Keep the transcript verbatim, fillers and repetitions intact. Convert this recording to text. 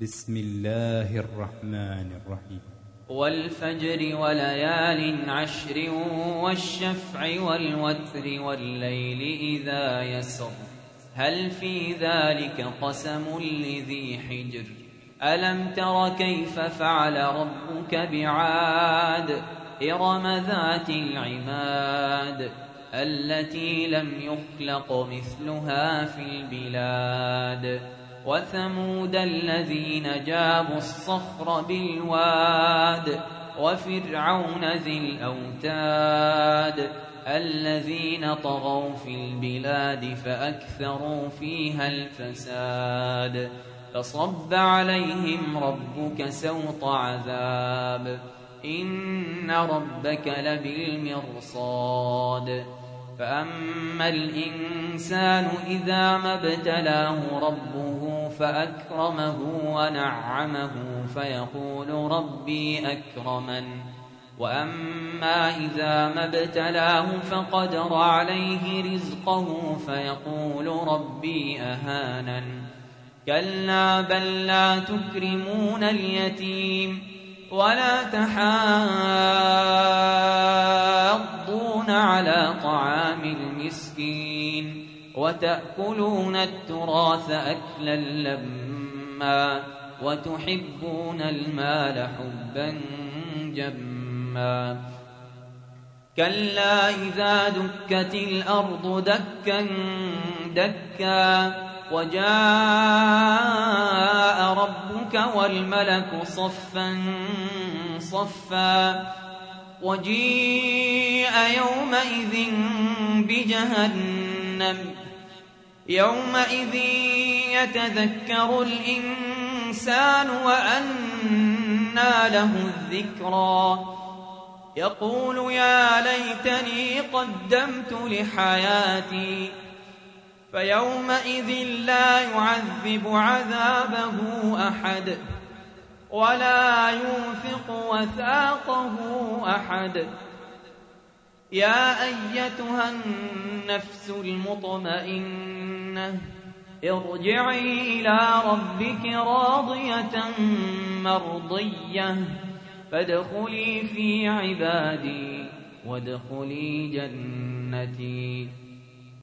بسم الله الرحمن الرحيم. والفجر وليال عشر والشفع والوتر والليل إذا يسر هل في ذلك قسم لذي حجر ألم تر كيف فعل ربك بعاد إرم ذات العماد التي لم يخلق مثلها في البلاد وثمود الذين جابوا الصخر بالواد وفرعون ذي الأوتاد الذين طغوا في البلاد فأكثروا فيها الفساد فصب عليهم ربك سوط عذاب إن ربك لبالمرصاد فأما الإنسان إذا ما ابتلاه ربه فأكرمه ونعمه فيقول ربي أكرمن وأما إذا ما ابتلاه فقدر عليه رزقه فيقول ربي أهانن كلا بل لا تكرمون اليتيم ولا تحاضون على طعام المسكين وتأكلون التراث أكلا لما وتحبون المال حبا جما كلا إذا دكت الأرض دكا دكا وجاء ربك والملك صفا صفا وجيء يومئذ بجهنم يومئذ يتذكر الإنسان وأنى له الذكرى يقول يا ليتني قدمت لحياتي فيومئذ لا يعذب عذابه أحد ولا يوثق وثاقه أحد يا أيتها النفس المطمئنة ارجعي إلى ربك راضية مرضية فادخلي في عبادي وادخلي جنتي.